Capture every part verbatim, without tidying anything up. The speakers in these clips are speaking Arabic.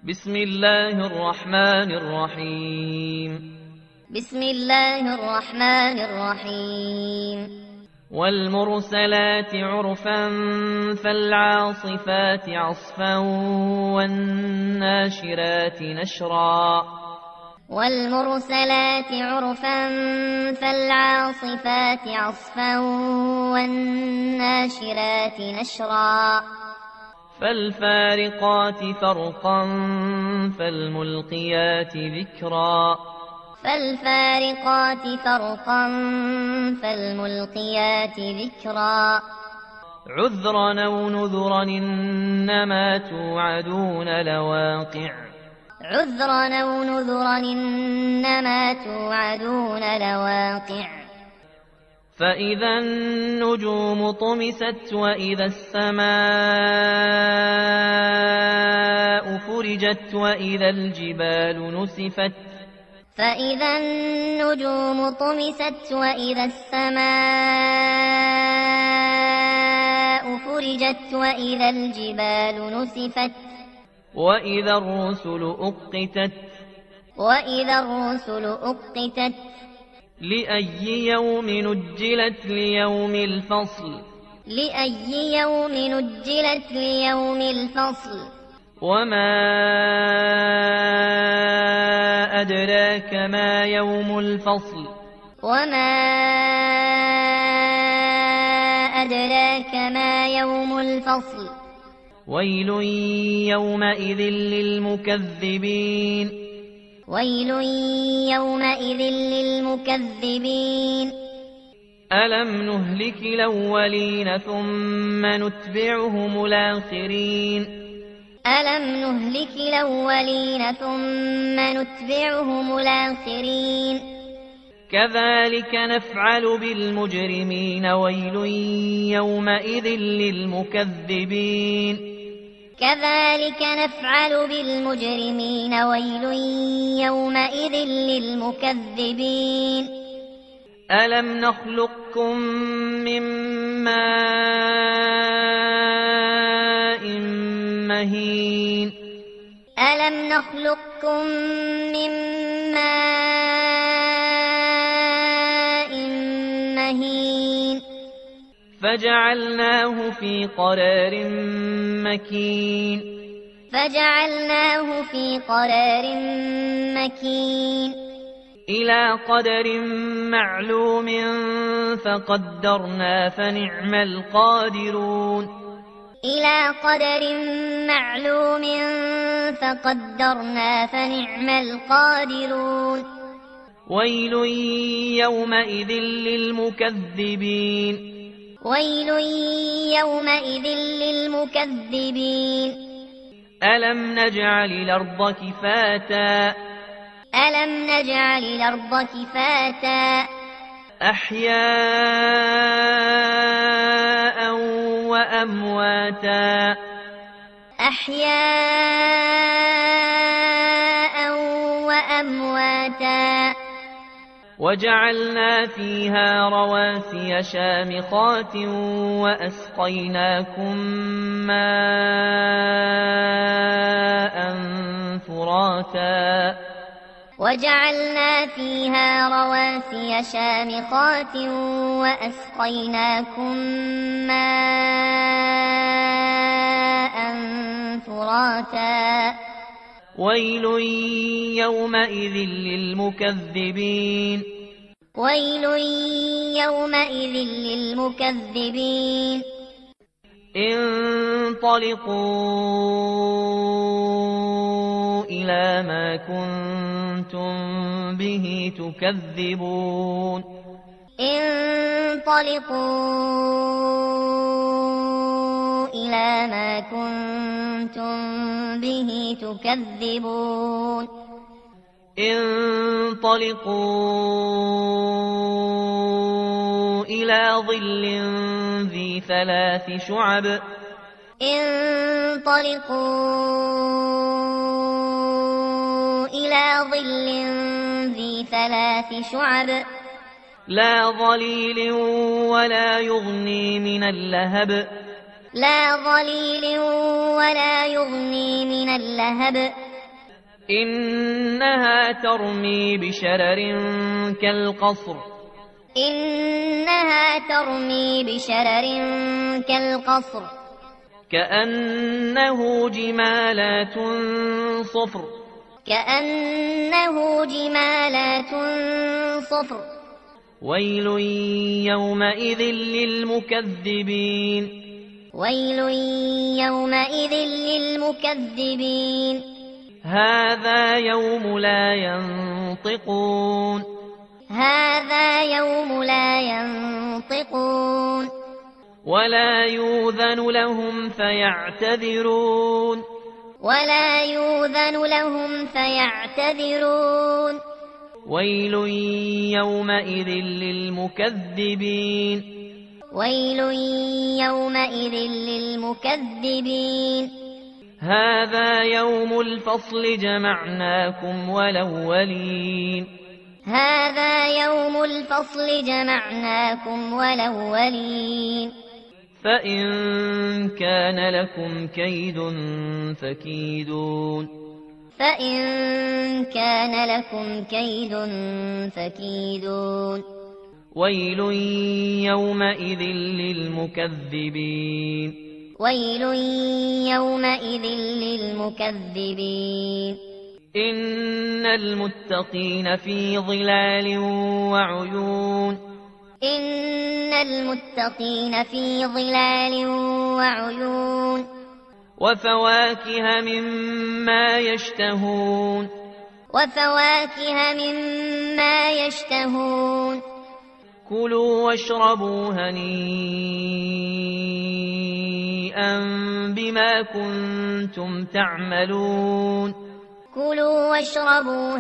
بسم الله الرحمن الرحيم بسم الله الرحمن الرحيم والمرسلات عرفا فالعاصفات عصفا والناشرات نشرا والمرسلات عرفا فالعاصفات عصفا والناشرات نشرا فالفارقات فرقا فالملقيات ذكرا فالفارقات فرقا فالملقيات ذكرا عذرا أو نذرا إنما توعدون لواقع عذرا أو نذرا إنما توعدون لواقع فإذا النجوم طمست وإذا السماء فرجت وإذا الجبال نسفت فإذا النجوم طمست وإذا السماء فرجت وإذا الجبال نسفت وإذا الرسل أقتت وإذا الرسل أقتت لأي يوم نجلت ليوم الفصل لأي يوم نجلت ليوم الفصل وما أدراك ما يوم الفصل وما أدراك ما يوم الفصل ويل يومئذ للمكذبين ويل يومئذ للمكذبين ألم نهلك الأولين ثم نتبعهم الآخرين ألم نهلك الأولين ثم نتبعهم الآخرين كذلك نفعل بالمجرمين ويل يومئذ للمكذبين كذلك نفعل بالمجرمين ويل يومئذ للمكذبين ألم نخلقكم من ماء مهين ألم نخلقكم من ماء مهين فجعلناه في قرار مكين فجعلناه في قرار مكين إلى قدر معلوم فقدرنا فنعم القادرون إلى قدر معلوم فقدرنا فنعم القادرون ويل يومئذ للمكذبين ويل يومئذ للمكذبين ألم نجعل الأرض كفاتا ألم نجعل الأرض كفاتا أحياء وأمواتا أحياء وأمواتا وجعلنا فيها رواسي شامخات وأسقيناكم ماء فراتا وجعلنا فيها رواسي شامخات وأسقيناكم ماء فراتا ويل يومئذ للمكذبين ويل يومئذ للمكذبين انطلقوا إلى ما كنتم به تكذبون انطلقوا إلى ما كنتم به تكذبون انطلقوا إلى ظل ذي ثلاث شعب انطلقوا إلى ظل ذي ثلاث شعب لا ظليل ولا يغني من اللهب لا ظليل ولا يغني من اللهب إنها ترمي بشرر كالقصر إنها ترمي بشرر كالقصر كأنه جمالات صفر كأنه جمالات صفر ويل يومئذ للمكذبين ويل يومئذ للمكذبين هذا يوم لا ينطقون هذا يوم لا ينطقون ولا يؤذن لهم فيعتذرون ولا يؤذن لهم فيعتذرون ويل يومئذ للمكذبين ويل يومئذ للمكذبين هذا يوم الفصل جمعناكم والأولين هذا يوم الفصل جمعناكم والأولين فإن كان لكم كيد فكيدون فإن كان لكم كيد فكيدون ويل يومئذ للمكذبين ويل يومئذ للمكذبين إن المتقين في ظلال وعيون إن المتقين في ظلال وعيون وفواكه مما يشتهون وفواكه مما يشتهون كلوا واشربوا هنيئا بما كنتم تعملون كلوا واشربوا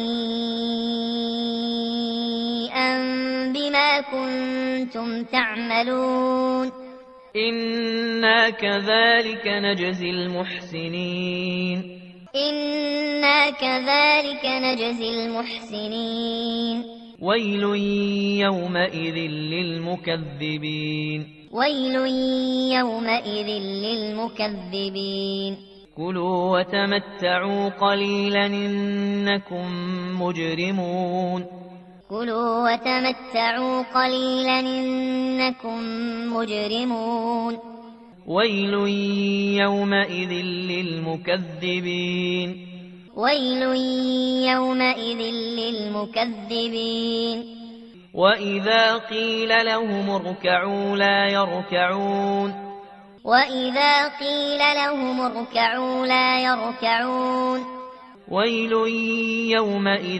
هنيئا بما كنتم تعملون إنا كذلك نجزي المحسنين إنا كذلك نجزي المحسنين ويل يومئذ للمكذبين ويل يومئذ للمكذبين كلوا وتمتعوا قليلا إنكم مجرمون كلوا وتمتعوا قليلا إنكم مجرمون ويل يومئذ للمكذبين ويل يومئذ للمكذبين وإذا قيل لهم اركعوا لا يركعون وإذا قيل لهم اركعوا لا يركعون ويل يومئذ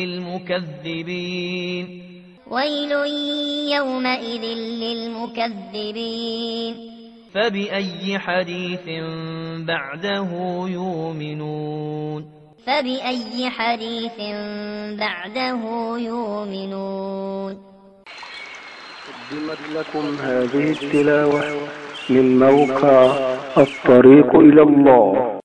للمكذبين ويل يومئذ للمكذبين فبأي حديث بعده يؤمنون فبأي حديث بعده يؤمنون قدمت لكم هذه التلاوة من موقع الطريق إلى الله.